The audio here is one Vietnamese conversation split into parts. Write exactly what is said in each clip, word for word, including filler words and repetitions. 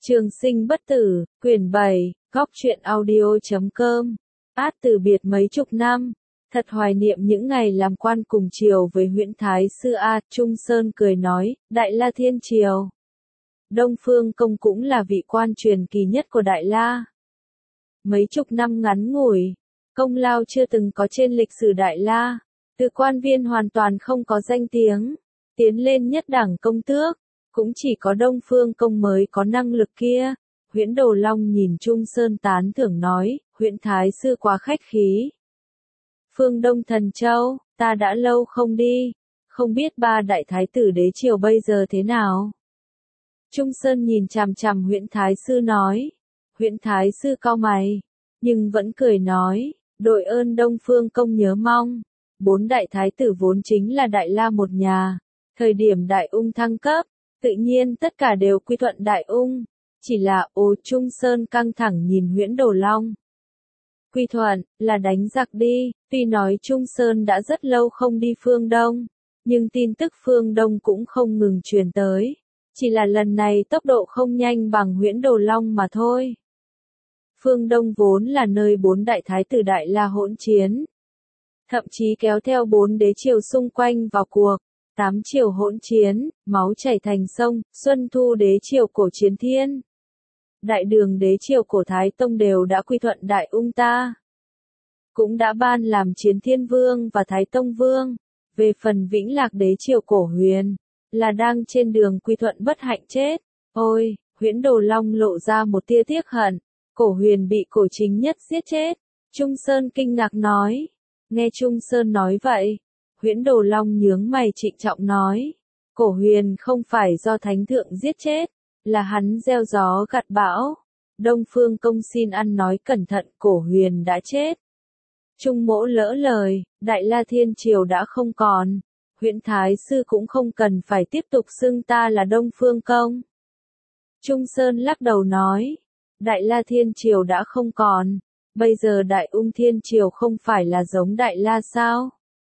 Trường sinh bất tử, quyển bảy, góc truyện audio chấm com. Át từ biệt mấy chục năm, thật hoài niệm những ngày làm quan cùng triều với Huyễn Thái Sư a. Trung Sơn cười nói, Đại La Thiên Triều. Đông Phương Công cũng là vị quan truyền kỳ nhất của Đại La. Mấy chục năm ngắn ngủi, công lao chưa từng có trên lịch sử Đại La. Từ quan viên hoàn toàn không có danh tiếng, tiến lên nhất đẳng công tước, cũng chỉ có Đông Phương Công mới có năng lực kia. Huyễn Đồ Long nhìn Trung Sơn tán thưởng nói, Huyễn Thái Sư quá khách khí. Phương Đông Thần Châu, ta đã lâu không đi, không biết ba đại thái tử đế triều bây giờ thế nào. Trung Sơn nhìn chằm chằm Huyễn Thái Sư nói. Huyễn Thái Sư cau mày, nhưng vẫn cười nói, đội ơn Đông Phương Công nhớ mong. Bốn đại thái tử vốn chính là Đại La một nhà, thời điểm Đại Ung thăng cấp, tự nhiên tất cả đều quy thuận Đại Ung, chỉ là Ô Trung Sơn căng thẳng nhìn Huyễn Đồ Long. Quy thuận, là đánh giặc đi, tuy nói Trung Sơn đã rất lâu không đi phương Đông, nhưng tin tức phương Đông cũng không ngừng truyền tới, chỉ là lần này tốc độ không nhanh bằng Huyễn Đồ Long mà thôi. Phương Đông vốn là nơi bốn đại thái tử Đại La hỗn chiến, thậm chí kéo theo bốn đế triều xung quanh vào cuộc. Tám triều hỗn chiến, máu chảy thành sông, Xuân Thu đế triều cổ chiến thiên. Đại Đường đế triều cổ Thái Tông đều đã quy thuận Đại Ung ta. Cũng đã ban làm Chiến Thiên Vương và Thái Tông Vương. Về phần Vĩnh Lạc đế triều cổ Huyền, là đang trên đường quy thuận bất hạnh chết. Ôi, Huyễn Đồ Long lộ ra một tia tiếc hận. Cổ Huyền bị cổ chính nhất giết chết. Trung Sơn kinh ngạc nói. Nghe Trung Sơn nói vậy, Huyễn Đồ Long nhướng mày trịnh trọng nói, Cổ Huyền không phải do Thánh Thượng giết chết, là hắn gieo gió gặt bão. Đông Phương Công xin ăn nói cẩn thận, Cổ Huyền đã chết. Trung Mỗ lỡ lời, Đại La Thiên Triều đã không còn, Huyễn Thái Sư cũng không cần phải tiếp tục xưng ta là Đông Phương Công. Trung Sơn lắc đầu nói, Đại La Thiên Triều đã không còn, bây giờ Đại Ung Thiên Triều không phải là giống Đại La sao?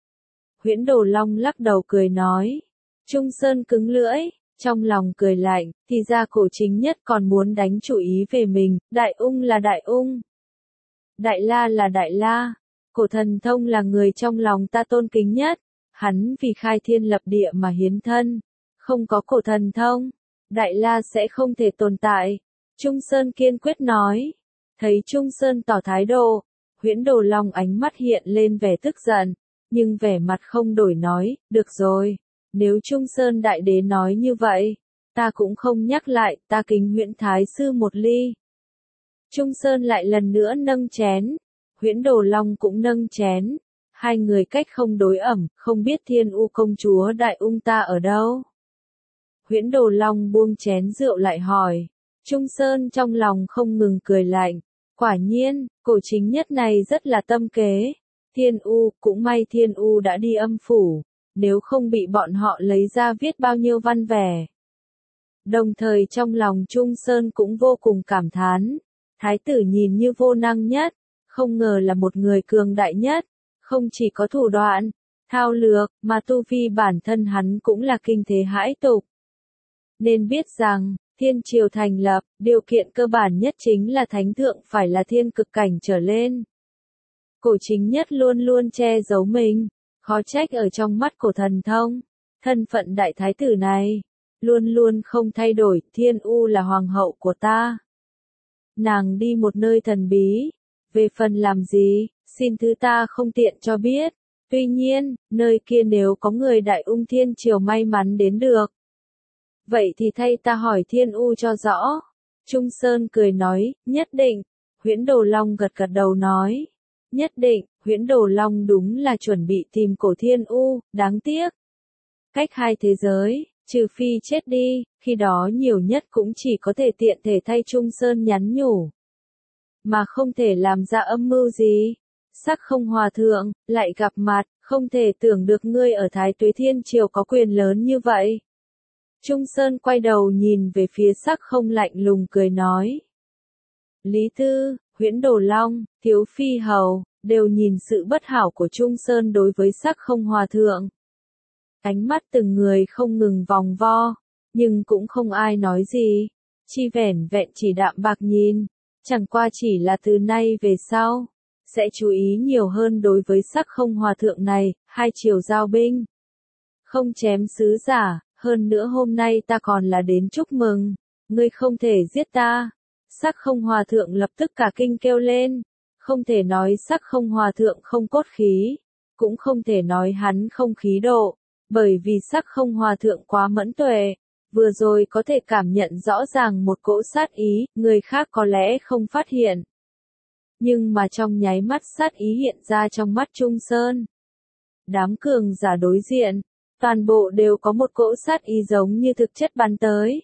Huyễn Đồ Long lắc đầu cười nói. Trung Sơn cứng lưỡi, trong lòng cười lạnh, thì ra cổ chính nhất còn muốn đánh chủ ý về mình, Đại Ung là Đại Ung. Đại La là Đại La, cổ thần thông là người trong lòng ta tôn kính nhất, hắn vì khai thiên lập địa mà hiến thân, không có cổ thần thông, Đại La sẽ không thể tồn tại. Trung Sơn kiên quyết nói, thấy Trung Sơn tỏ thái độ, Huyễn Đồ Long ánh mắt hiện lên vẻ tức giận. Nhưng vẻ mặt không đổi nói, được rồi, nếu Trung Sơn Đại Đế nói như vậy, ta cũng không nhắc lại, ta kính Huyễn Thái Sư một ly. Trung Sơn lại lần nữa nâng chén, Huyễn Đồ Long cũng nâng chén, hai người cách không đối ẩm, không biết Thiên U công chúa Đại Ung ta ở đâu. Huyễn Đồ Long buông chén rượu lại hỏi, Trung Sơn trong lòng không ngừng cười lạnh, quả nhiên, cổ chính nhất này rất là tâm kế. Thiên U, cũng may Thiên U đã đi âm phủ, nếu không bị bọn họ lấy ra viết bao nhiêu văn vẻ. Đồng thời trong lòng Trung Sơn cũng vô cùng cảm thán, thái tử nhìn như vô năng nhất, không ngờ là một người cường đại nhất, không chỉ có thủ đoạn, thao lược, mà tu vi bản thân hắn cũng là kinh thế hãi tục. Nên biết rằng, Thiên Triều thành lập, điều kiện cơ bản nhất chính là Thánh Thượng phải là thiên cực cảnh trở lên. Cổ chính nhất luôn luôn che giấu mình, khó trách ở trong mắt cổ thần thông, thân phận đại thái tử này, luôn luôn không thay đổi, Thiên U là hoàng hậu của ta. Nàng đi một nơi thần bí, về phần làm gì, xin thứ ta không tiện cho biết, tuy nhiên, nơi kia nếu có người Đại Ung Thiên Triều may mắn đến được. Vậy thì thay ta hỏi Thiên U cho rõ. Trung Sơn cười nói, nhất định, Huyễn Đồ Long gật gật đầu nói. Nhất định, Huyễn Đồ Long đúng là chuẩn bị tìm cổ Thiên U, đáng tiếc. Cách hai thế giới, trừ phi chết đi, khi đó nhiều nhất cũng chỉ có thể tiện thể thay Trung Sơn nhắn nhủ. Mà không thể làm ra âm mưu gì. Sắc Không Hòa Thượng, lại gặp mặt, không thể tưởng được ngươi ở Thái Tuế Thiên Triều có quyền lớn như vậy. Trung Sơn quay đầu nhìn về phía Sắc Không lạnh lùng cười nói. Lý Tư, Huyễn Đồ Long, Thiếu Phi Hầu, đều nhìn sự bất hảo của Trung Sơn đối với Sắc Không Hòa Thượng. Ánh mắt từng người không ngừng vòng vo, nhưng cũng không ai nói gì. chi vẻn vẹn chỉ đạm bạc nhìn, chẳng qua chỉ là từ nay về sau, sẽ chú ý nhiều hơn đối với Sắc Không Hòa Thượng này, hai chiều giao binh. Không chém sứ giả, hơn nữa hôm nay ta còn là đến chúc mừng, ngươi không thể giết ta. Sắc Không Hòa Thượng lập tức cả kinh kêu lên, không thể nói Sắc Không Hòa Thượng không cốt khí, cũng không thể nói hắn không khí độ, bởi vì Sắc Không Hòa Thượng quá mẫn tuệ, vừa rồi có thể cảm nhận rõ ràng một cỗ sát ý, người khác có lẽ không phát hiện. Nhưng mà trong nháy mắt sát ý hiện ra trong mắt Trung Sơn. Đám cường giả đối diện, toàn bộ đều có một cỗ sát ý giống như thực chất bắn tới.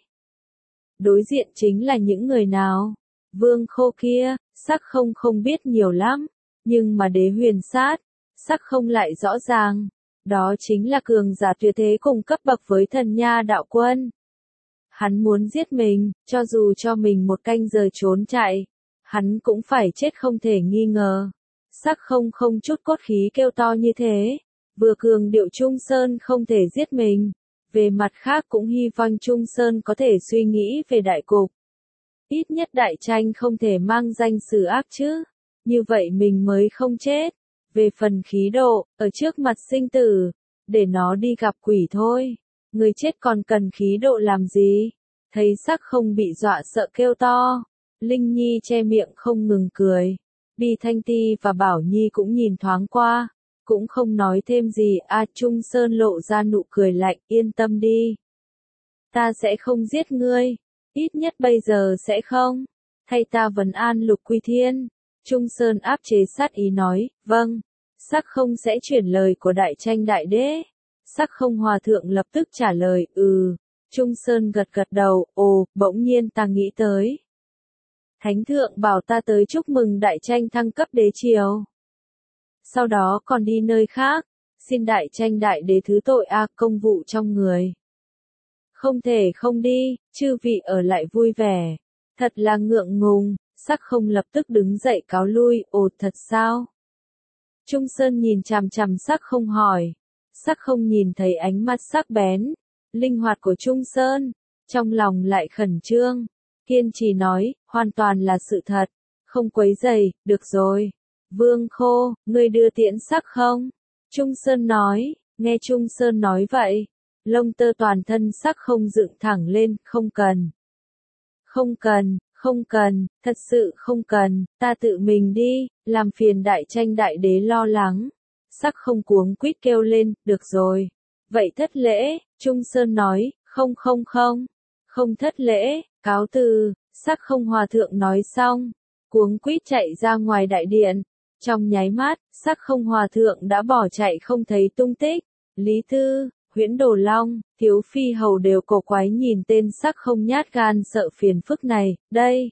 Đối diện chính là những người nào? Vương Khô kia, Sắc Không không biết nhiều lắm, nhưng mà Đế Huyền Sát, Sắc Không lại rõ ràng. Đó chính là cường giả tuyệt thế cùng cấp bậc với Thần Nha đạo quân. Hắn muốn giết mình, cho dù cho mình một canh giờ trốn chạy, hắn cũng phải chết không thể nghi ngờ. Sắc Không không chút cốt khí kêu to như thế, vừa cường điệu Trung Sơn không thể giết mình, về mặt khác cũng hy vọng Trung Sơn có thể suy nghĩ về đại cục. Ít nhất đại tranh không thể mang danh sử ác chứ, như vậy mình mới không chết. Về phần khí độ, ở trước mặt sinh tử, để nó đi gặp quỷ thôi, người chết còn cần khí độ làm gì? Thấy Sắc Không bị dọa sợ kêu to, Linh Nhi che miệng không ngừng cười, Bi Thanh Ti và Bảo Nhi cũng nhìn thoáng qua, cũng không nói thêm gì. A Trung Sơn lộ ra nụ cười lạnh, yên tâm đi, ta sẽ không giết ngươi, ít nhất bây giờ sẽ không, thay ta vấn an Lục Quy Thiên. Trung Sơn áp chế sát ý nói, vâng. Sắc Không sẽ chuyển lời của đại tranh đại đế. Sắc Không Hòa Thượng lập tức trả lời, ừ. Trung Sơn gật gật đầu, ồ, bỗng nhiên ta nghĩ tới. Thánh thượng bảo ta tới chúc mừng đại tranh thăng cấp đế triều. Sau đó còn đi nơi khác, xin đại tranh đại đế thứ tội a công vụ trong người. Không thể không đi, chư vị ở lại vui vẻ. Thật là ngượng ngùng, Sắc Không lập tức đứng dậy cáo lui, ồ thật sao? Trung Sơn nhìn chằm chằm Sắc Không hỏi. Sắc Không nhìn thấy ánh mắt sắc bén, linh hoạt của Trung Sơn, trong lòng lại khẩn trương, kiên trì nói, hoàn toàn là sự thật, không quấy rầy, được rồi. Vương Khô, ngươi đưa tiễn Sắc Không? Trung Sơn nói, nghe Trung Sơn nói vậy, lông tơ toàn thân Sắc Không dựng thẳng lên, không cần. Không cần, không cần, thật sự không cần, ta tự mình đi, làm phiền đại tranh đại đế lo lắng. Sắc Không cuống quýt kêu lên, được rồi. Vậy thất lễ, Trung Sơn nói, không không không, không thất lễ, cáo từ. Sắc Không Hòa Thượng nói xong, cuống quýt chạy ra ngoài đại điện. Trong nháy mắt, Sắc Không Hòa Thượng đã bỏ chạy không thấy tung tích. Lý Tư, Huyễn Đồ Long, Thiếu Phi Hầu đều cổ quái nhìn tên Sắc Không nhát gan sợ phiền phức này, đây.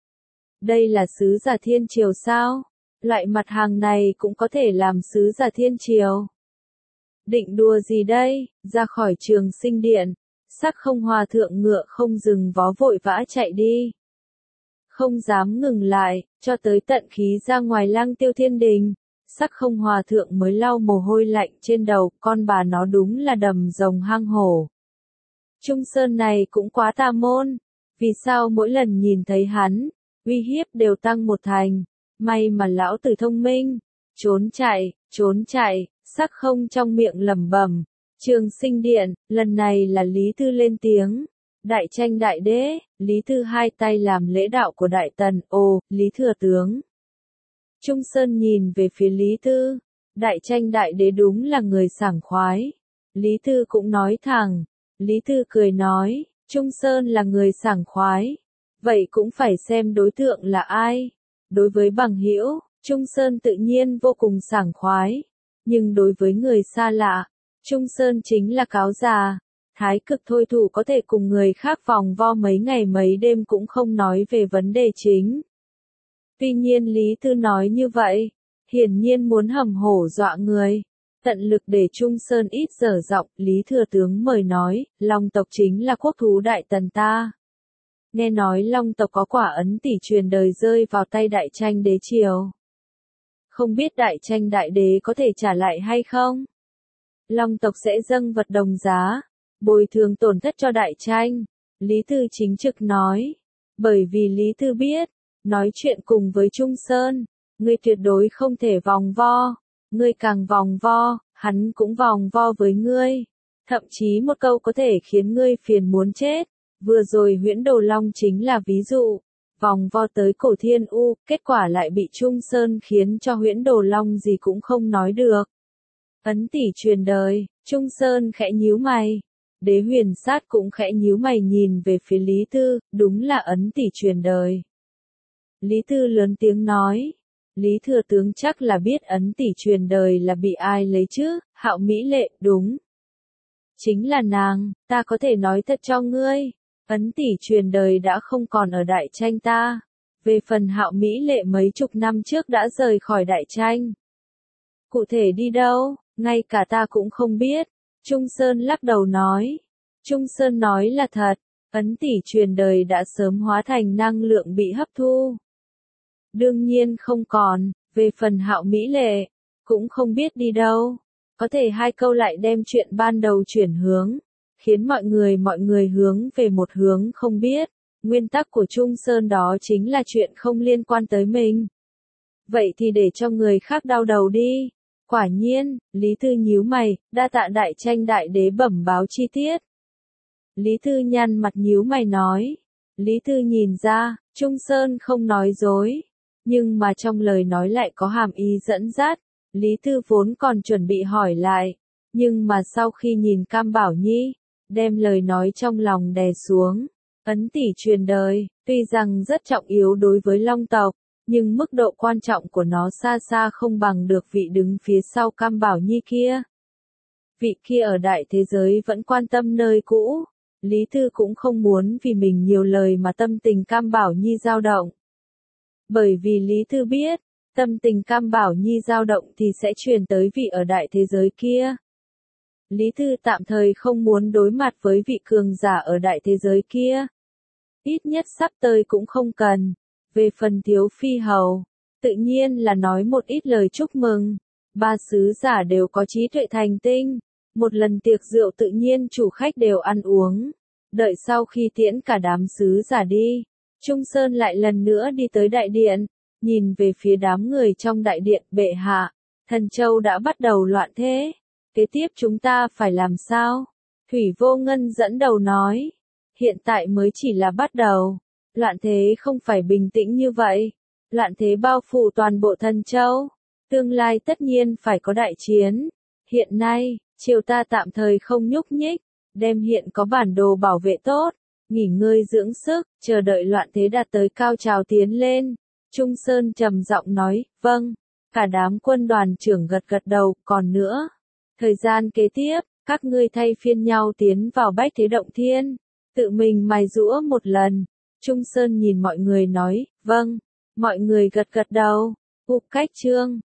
Đây là sứ giả thiên triều sao? Loại mặt hàng này cũng có thể làm sứ giả thiên triều. Định đùa gì đây? Ra khỏi Trường Sinh Điện, Sắc Không Hòa Thượng ngựa không dừng vó vội vã chạy đi. Không dám ngừng lại, cho tới tận khí ra ngoài Lăng Tiêu Thiên Đình. Sắc Không Hòa Thượng mới lau mồ hôi lạnh trên đầu, con bà nó đúng là đầm rồng hang hổ. Trung Sơn này cũng quá tà môn, vì sao mỗi lần nhìn thấy hắn, uy hiếp đều tăng một thành, may mà lão tử thông minh, trốn chạy, trốn chạy, Sắc Không trong miệng lẩm bẩm. Trường Sinh Điện, lần này là Lý Tư lên tiếng. Đại tranh đại đế, Lý Tư hai tay làm lễ đạo của đại tần, ồ, Lý thừa tướng. Trung Sơn nhìn về phía Lý Tư, đại tranh đại đế đúng là người sảng khoái. Lý Tư cũng nói thẳng, Lý Tư cười nói, Trung Sơn là người sảng khoái, vậy cũng phải xem đối tượng là ai. Đối với bằng hữu, Trung Sơn tự nhiên vô cùng sảng khoái, nhưng đối với người xa lạ, Trung Sơn chính là cáo già. Thái cực thôi thủ có thể cùng người khác vòng vo mấy ngày mấy đêm cũng không nói về vấn đề chính. Tuy nhiên Lý Tư nói như vậy, hiển nhiên muốn hầm hổ dọa người, tận lực để Trung Sơn ít dở giọng. Lý thừa tướng mời nói, Long tộc chính là quốc thú đại tần ta. Nghe nói Long tộc có quả ấn tỷ truyền đời rơi vào tay đại tranh đế triều. Không biết đại tranh đại đế có thể trả lại hay không? Long tộc sẽ dâng vật đồng giá, bồi thường tổn thất cho đại tranh. Lý Tư chính trực nói, Bởi vì Lý Tư biết, nói chuyện cùng với Trung Sơn, ngươi tuyệt đối không thể vòng vo, ngươi càng vòng vo, hắn cũng vòng vo với ngươi. Thậm chí một câu có thể khiến ngươi phiền muốn chết. Vừa rồi Huyễn Đồ Long chính là ví dụ, vòng vo tới Cổ Thiên U, kết quả lại bị Trung Sơn khiến cho Huyễn Đồ Long gì cũng không nói được. Ấn tỷ truyền đời, Trung Sơn khẽ nhíu mày. Đế Huyền Sát cũng khẽ nhíu mày nhìn về phía Lý Tư, đúng là ấn tỷ truyền đời. Lý Tư lớn tiếng nói, Lý thừa tướng chắc là biết ấn tỷ truyền đời là bị ai lấy chứ, Hạo Mỹ Lệ, đúng. Chính là nàng, ta có thể nói thật cho ngươi, ấn tỷ truyền đời đã không còn ở đại tranh ta. Về phần Hạo Mỹ Lệ mấy chục năm trước đã rời khỏi đại tranh. Cụ thể đi đâu, ngay cả ta cũng không biết. Trung Sơn lắc đầu nói. Trung Sơn nói là thật, ấn tỷ truyền đời đã sớm hóa thành năng lượng bị hấp thu. Đương nhiên không còn, về phần Hạo Mỹ Lệ, cũng không biết đi đâu. Có thể hai câu lại đem chuyện ban đầu chuyển hướng, khiến mọi người mọi người hướng về một hướng không biết. Nguyên tắc của Trung Sơn đó chính là chuyện không liên quan tới mình. Vậy thì để cho người khác đau đầu đi. Quả nhiên, Lý Tư nhíu mày, đa tạ đại tranh đại đế bẩm báo chi tiết. Lý Tư nhăn mặt nhíu mày nói. Lý Tư nhìn ra, Trung Sơn không nói dối. Nhưng mà trong lời nói lại có hàm ý dẫn dắt. Lý Tư vốn còn chuẩn bị hỏi lại. Nhưng mà sau khi nhìn Cam Bảo Nhi, đem lời nói trong lòng đè xuống. Ấn tỷ truyền đời, tuy rằng rất trọng yếu đối với Long tộc, nhưng mức độ quan trọng của nó xa xa không bằng được vị đứng phía sau Cam Bảo Nhi kia. Vị kia ở đại thế giới vẫn quan tâm nơi cũ. Lý Tư cũng không muốn vì mình nhiều lời mà tâm tình Cam Bảo Nhi dao động. Bởi vì Lý Tư biết, tâm tình Cam Bảo Nhi dao động thì sẽ truyền tới vị ở đại thế giới kia. Lý Tư tạm thời không muốn đối mặt với vị cường giả ở đại thế giới kia. Ít nhất sắp tới cũng không cần. Về phần Thiếu Phi Hầu, tự nhiên là nói một ít lời chúc mừng. Ba sứ giả đều có trí tuệ thành tinh. Một lần tiệc rượu tự nhiên chủ khách đều ăn uống. Đợi sau khi tiễn cả đám sứ giả đi, Trung Sơn lại lần nữa đi tới đại điện, nhìn về phía đám người trong đại điện. Bệ hạ, Thần Châu đã bắt đầu loạn thế. Kế tiếp chúng ta phải làm sao? Thủy Vô Ngân dẫn đầu nói. Hiện tại mới chỉ là bắt đầu. Loạn thế không phải bình tĩnh như vậy. Loạn thế bao phủ toàn bộ Thần Châu. Tương lai tất nhiên phải có đại chiến. Hiện nay, triều ta tạm thời không nhúc nhích. Đem hiện có bản đồ bảo vệ tốt. Nghỉ ngơi dưỡng sức, chờ đợi loạn thế đạt tới cao trào tiến lên. Trung Sơn trầm giọng nói, vâng. Cả đám quân đoàn trưởng gật gật đầu, còn nữa. Thời gian kế tiếp, các ngươi thay phiên nhau tiến vào Bách Thế Động Thiên. Tự mình mài giũa một lần. Trung Sơn nhìn mọi người nói, vâng. Mọi người gật gật đầu. Ục Cách Chương